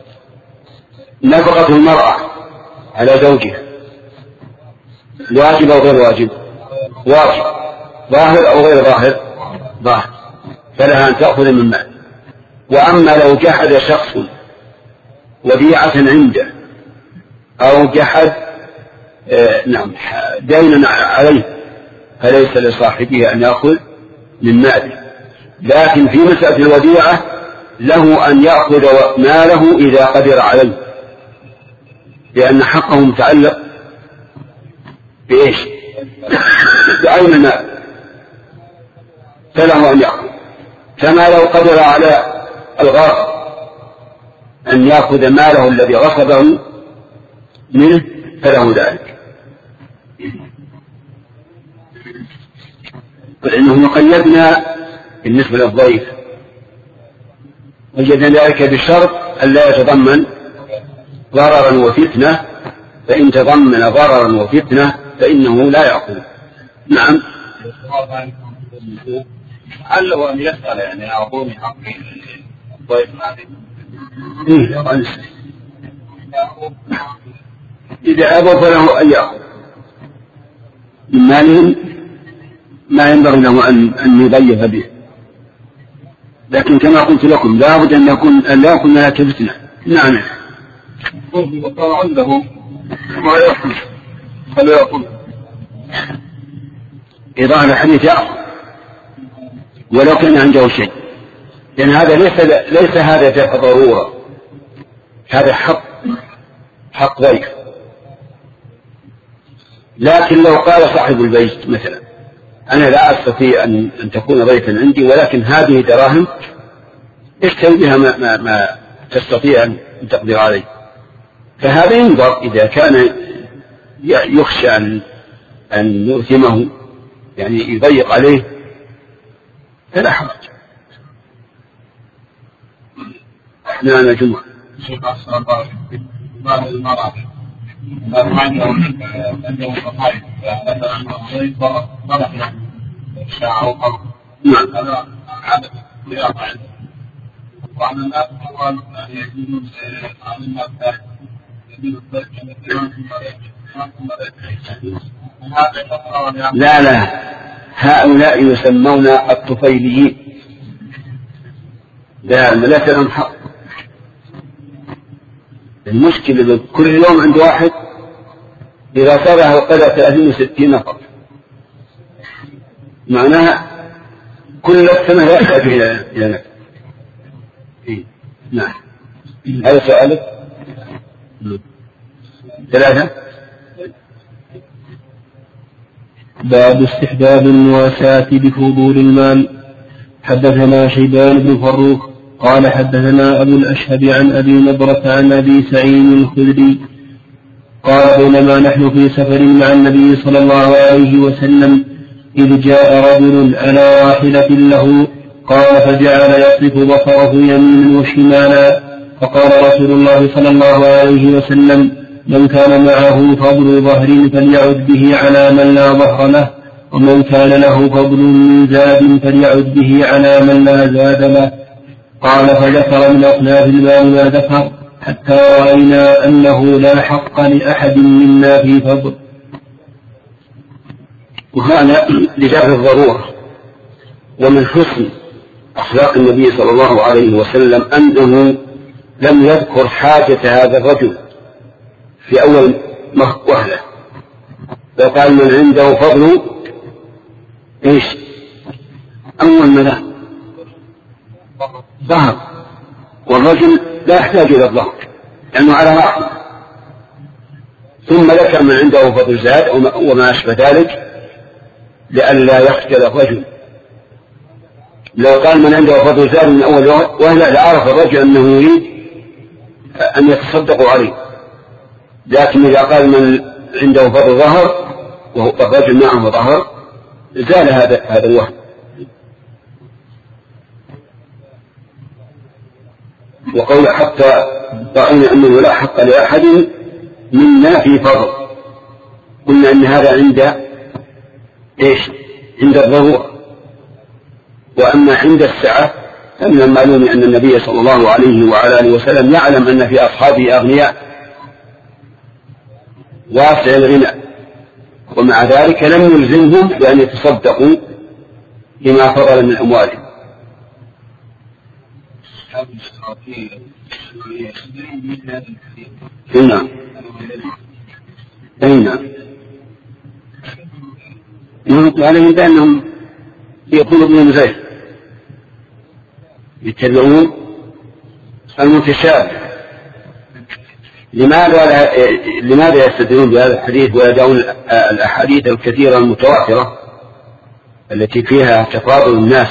نفقة المرأة على زوجها واجب أو غير واجب؟ واجب، ظاهر أو غير ظاهر؟ ظاهر، فلها أن تأخذ من مال. وأما لو جحد شخص وديعة عنده أو جحد آه نعم دينا عليه فليس لصاحبه أن يأخذ من ماله، لكن في مسألة الوديعة له أن يأخذ ماله إذا قدر عليه، لأن حقه متعلق بإيش؟ بعين المال، فله أن يأخذ. كما لو قدر على الغاصب أن يأخذ ماله الذي غصبه منه فله ذلك، فإنه قيدنا بالنسبة للضيف وجدنا ذلك بشرط أن لا يتضمن ضررا وفتنة، فإن تضمن ضررا وفتنة فإنه لا يأخذ. نعم. هل هو أن يسأل يعني أعطوني حقي الضيف هذه؟ إذا أبوا فله أن يأخذ من مالهم ما ينبغي له أن أن يضيف به، لكن كما قلت لكم لا بد أن يكون أن لا يكون لها فتنة. نعم. وقال عنده ما يأخذ هل يأخذ؟ إذا الحديث يأخذ ولو كان عنده شيء، لأن هذا ليس ليس هذا ذات ضرورة، هذا حق حق ضيف. لكن لو قال صاحب البيت مثلا أنا لا أستطيع أن, أن تكون ضيفا عندي، ولكن هذه دراهم اشتري بها ما, ما, ما تستطيع أن تقدر عليه، فهذا ينظر إذا كان يخشى أن, أن يؤثمه يعني يضيق عليه فلا حرج. احنا انا جمعة شيخ أحسن الله بعض المرأة ما عنده صفائف مثلا ضيف طرف له شاع أو قمر، نعم هذا عادة ضيافة عنده، وعن الناس قال يجوز عن الناس يجوز الضيف لا لا هؤلاء يسمون الطفيليين، لا ليس لهم حق، المشكلة كل يوم عند واحد إذا صار القدر ثلاثين وستين نفر معناها كل سنة يحتاج إلى نفر. نعم هذا سؤالك. ثلاثة. باب استحباب المواساة بفضول المال. حدثنا شيبان بن فروخ قال حدثنا أبو الأشهب عن أبي نضرة عن أبي سعيد الخدري قال بينما نحن في سفر مع النبي صلى الله عليه وسلم إذ جاء رجل على راحلة له قال فجعل يصرف بصره يمينا وشمالا فقال رسول الله صلى الله عليه وسلم من كان معه فضل ظهر فليعد به على من لا ظهر له ومن كان له فضل من زاد فليعد به على من لا زاد له. قال فذكر من أصناف المال ما ذكر حتى رأينا أنه لا حق لأحد منا في فضل. وهذا لدافع الضرورة. ومن حسن أخلاق النبي صلى الله عليه وسلم أنه لم يذكر حاجة هذا الرجل في أول وهلة، فقال من عنده فضل إيش أول ملا ظهر، والرجل لا يحتاج إلى الظهر لأنه على رأسه، ثم ذكر من عنده فضل زاد وما أشبه ذلك لئلا يخجل الرجل. لو قال من عنده فضل زاد من أول وهلة لعرف الرجل أنه يريد أن يتصدقوا عليه، لكن إذا قال من عنده فضل ظهر والرجل معه ظهر زال هذا هذا الوهم. وقول حتى رأينا أنه لا حق لأحد منا في فضل، قلنا أن هذا عند إيش عند الضرورة. وأما عند السعة فمن المعلوم أن النبي صلى الله عليه وعلى آله وسلم يعلم أن في أصحابه أغنياء واسع الغنى، ومع ذلك لم يلزمهم بأن يتصدقوا بما فضل من أموالهم. هنا هنا ينطق عليهم بأنهم يقولوا بهم زي يتبعون المتشابه. لماذا لماذا يستدلون بهذا الحديث ويدعون الأحاديث الكثيرة المتواترة التي فيها تفاضل الناس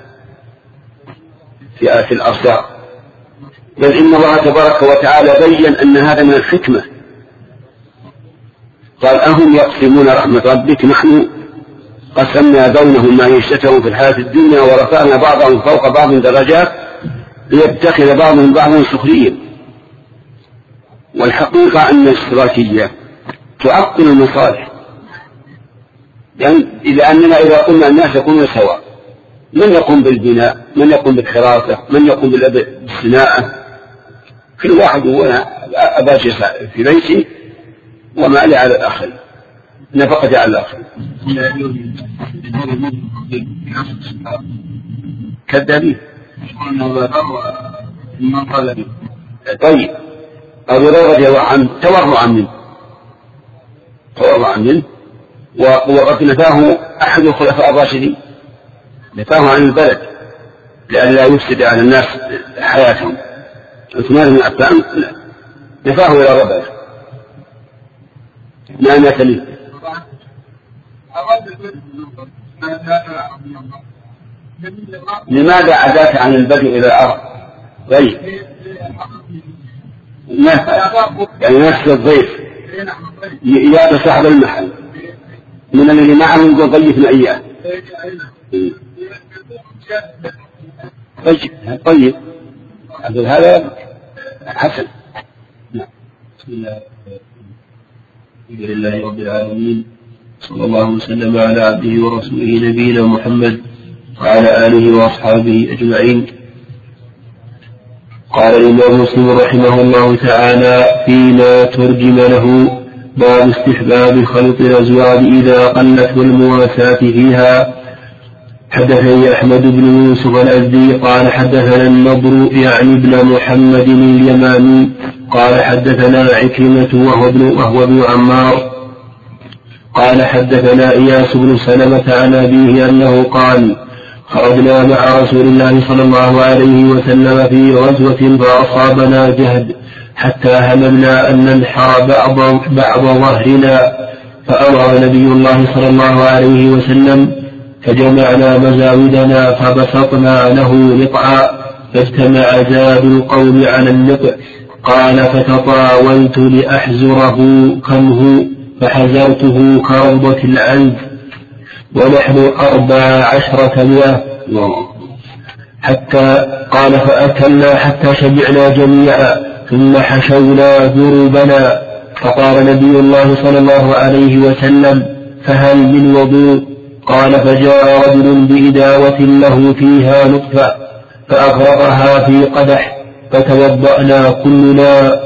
في في الأرزاق؟ بل إن الله تبارك وتعالى بين أن هذا من الحكمة. قال أهم يقسمون رحمة ربك نحن قسمنا بينهم معيشتهم في الحياة الدنيا ورفعنا بعضهم فوق بعض درجات ليتخذ بعضهم بعضا سخريا. والحقيقة أن الاشتراكية تعطل المصالح، يعني لأننا إذا قلنا الناس يكونون سواء، من يقوم بالبناء، من يقوم بالحراسة، من يقوم بالصناعة، كل واحد هو أباشي في بيتي وما لي على الآخر نفقتي على الآخر. كذابين. طيب أبو هريرة رضي الله عنه تورع منه تورع منه وقد نفاه أحد الخلفاء الراشدين، نفاه عن البلد لئلا يفسد على الناس حياتهم. عثمان بن عفان نفاه إلى ربه ما مات منه. لماذا عداك عن البدء إلى الأرض؟ طيب يعني نفس الضيف يأتي صاحب المحل من الذي معه يقول ضيفنا إياه. طيب طيب هذا حسن. بسم الله لله رب العالمين، صلى الله وسلم على عبده ورسوله نبينا محمد وعلى آله وأصحابه أجمعين. قال الإمام مسلم رحمه الله تعالى فيما ترجم له: باب استحباب خلط الأزواج إذا قلت والمواساة فيها. حدثني أحمد بن يوسف الأزدي قال حدثنا النضر يعني ابن محمد اليمامي قال حدثنا عكرمة وهو ابن, وهو ابن عمار قال حدثنا إياس بن سلمة عن أبيه أنه قال خرجنا مع رسول الله صلى الله عليه وسلم في غزوة فأصابنا جهد حتى هممنا أن ننحر بعض, بعض ظهرنا فأمر نبي الله صلى الله عليه وسلم فجمعنا مزاودنا فبسطنا له نطعا فاجتمع زاد القوم على النطع قال فتطاولت لأحزره كم هو فحزرته كروضة العنز ونحن أربع عشرة مئة حتى قال فأكلنا حتى شبعنا جميعا ثم حشونا ذربنا فقال نبي الله صلى الله عليه وسلم فهل من وضوء قال فجاء رجل بإداوة له فيها نطفة فأغرقها في قدح فتوضأنا كلنا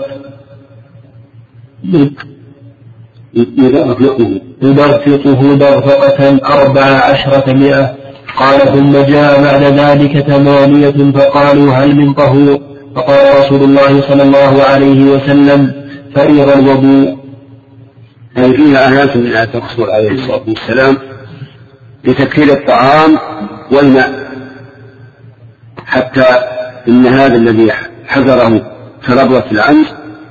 يدرفقه درفقة أربع عشرة مئة قال ثم جاء بعد ذلك ثمانية فقالوا هل من طهور فقال رسول الله صلى الله عليه وسلم فريض الوضوء. هذه فيها آيات من آيات الرسول عليه الصلاة والسلام لتكفير الطعام والماء حتى إن هذا الذي حذره كربوة العنز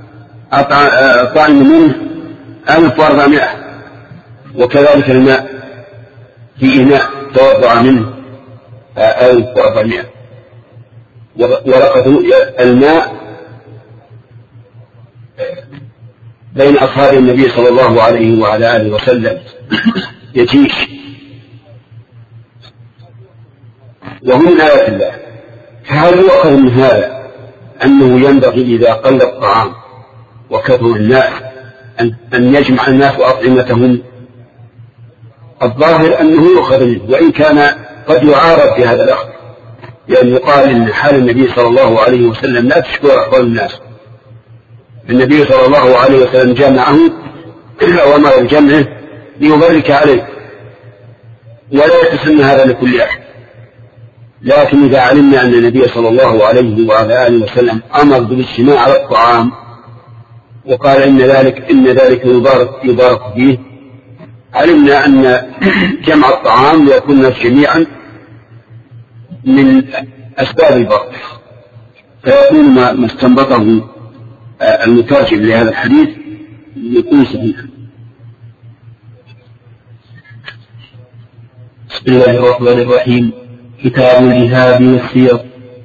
طعم منه ألف وأربعمائة وكذلك الماء في إناء توضع منه ألف وأربعمائة ولقد الماء بين أصحاب النبي صلى الله عليه وعلى آله وسلم يجيش وهم من آيات الله. فهل يؤخذ من هذا أنه ينبغي إذا قل الطعام وكثر الناس أن يجمع الناس أطعمتهم؟ الظاهر أنه يؤخذ منه وإن كان قد يعارض في هذا الأخذ لأن يقال إن حال النبي صلى الله عليه وسلم لا تشكر أحوال الناس. النبي صلى الله عليه وسلم جمعه وأمر بجمعه ليبرك عليه ولا يتسنى هذا لكل أحد. لكن إذا علمنا أن النبي صلى الله عليه وعلى آله وسلم أمر بالاجتماع على الطعام وقال إن ذلك إن ذلك يبارك يبارك فيه علمنا أن جمع الطعام ليكون الناس جميعا من أسباب البركة فيكون ما استنبطه المترجم لهذا الحديث يكون صحيحا. بسم الله الرحمن الرحيم. كتاب الجهاد والسير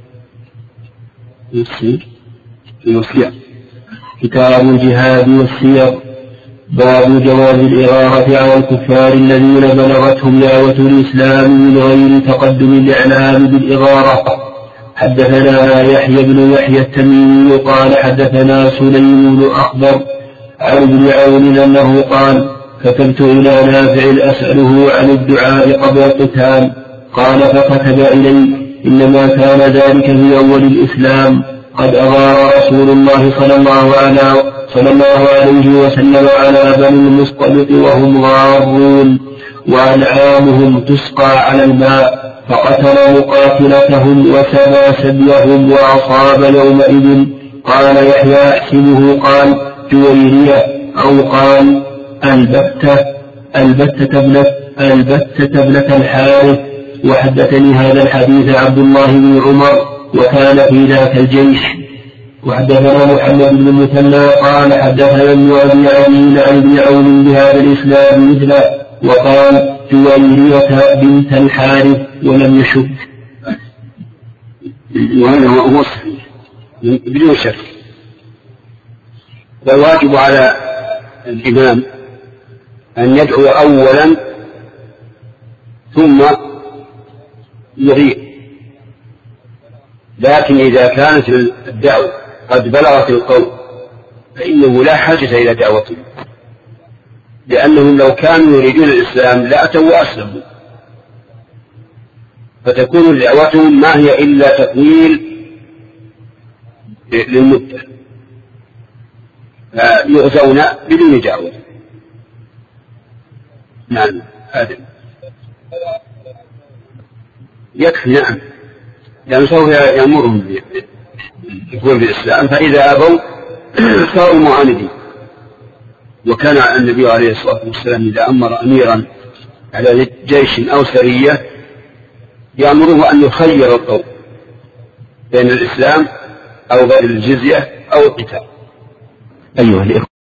والسير كتاب الجهاد والسير. باب جواز الإغارة على الكفار الذين بلغتهم دعوة الإسلام من غير تقدم الإعلام بالإغارة. حدثنا يحيى بن يحيى التميمي قال حدثنا سليم بن أخضر عن ابن عون أنه قال كتبت إلى نافع أسأله عن الدعاء قبل القتال قال فكتب إلي إنما كان ذلك في أول الإسلام قد أغار رسول الله صلى الله عليه صلى الله عليه وسلم على بني المصطلق وهم غارون وأنعامهم تسقى على الماء فقتل مقاتلتهم وسبى سبيهم وأصاب يومئذ. قال يحيى أحسبه قال جويرية أو قال البتة البتة ابنة البتة ابنة الحارث. وحدثني هذا الحديث عبد الله بن عمر وكان في ذاك الجيش. وحدثنا محمد بن المثنى قال حدثنا ابن أبي عمين عن ابن عون بهذا الإسلام مثله وقال جويرية بنت الحارث ولم يشك. وهذا هو الصحيح بدون شك. والواجب على الإمام أن يدعو أولا ثم يغير. لكن إذا كانت الدعوة قد بلغت القوم فإنه لا حاجة إلى دعوتهم لأنهم لو كانوا يريدون الإسلام لأتوا وأسلموا فتكون دعوتهم ما هي إلا تطويل للمدة فيغزون بدون دعوة. نعم هذا يكفي. نعم لأن سوف يأمرهم بالدخول بالإسلام فإذا أبوا صاروا معاندين. وكان النبي عليه الصلاة والسلام إذا أمر أميرا على جيش أو سرية يأمره أن يخير القوم بين الإسلام أو غير الجزية أو القتال. أيها الإخوة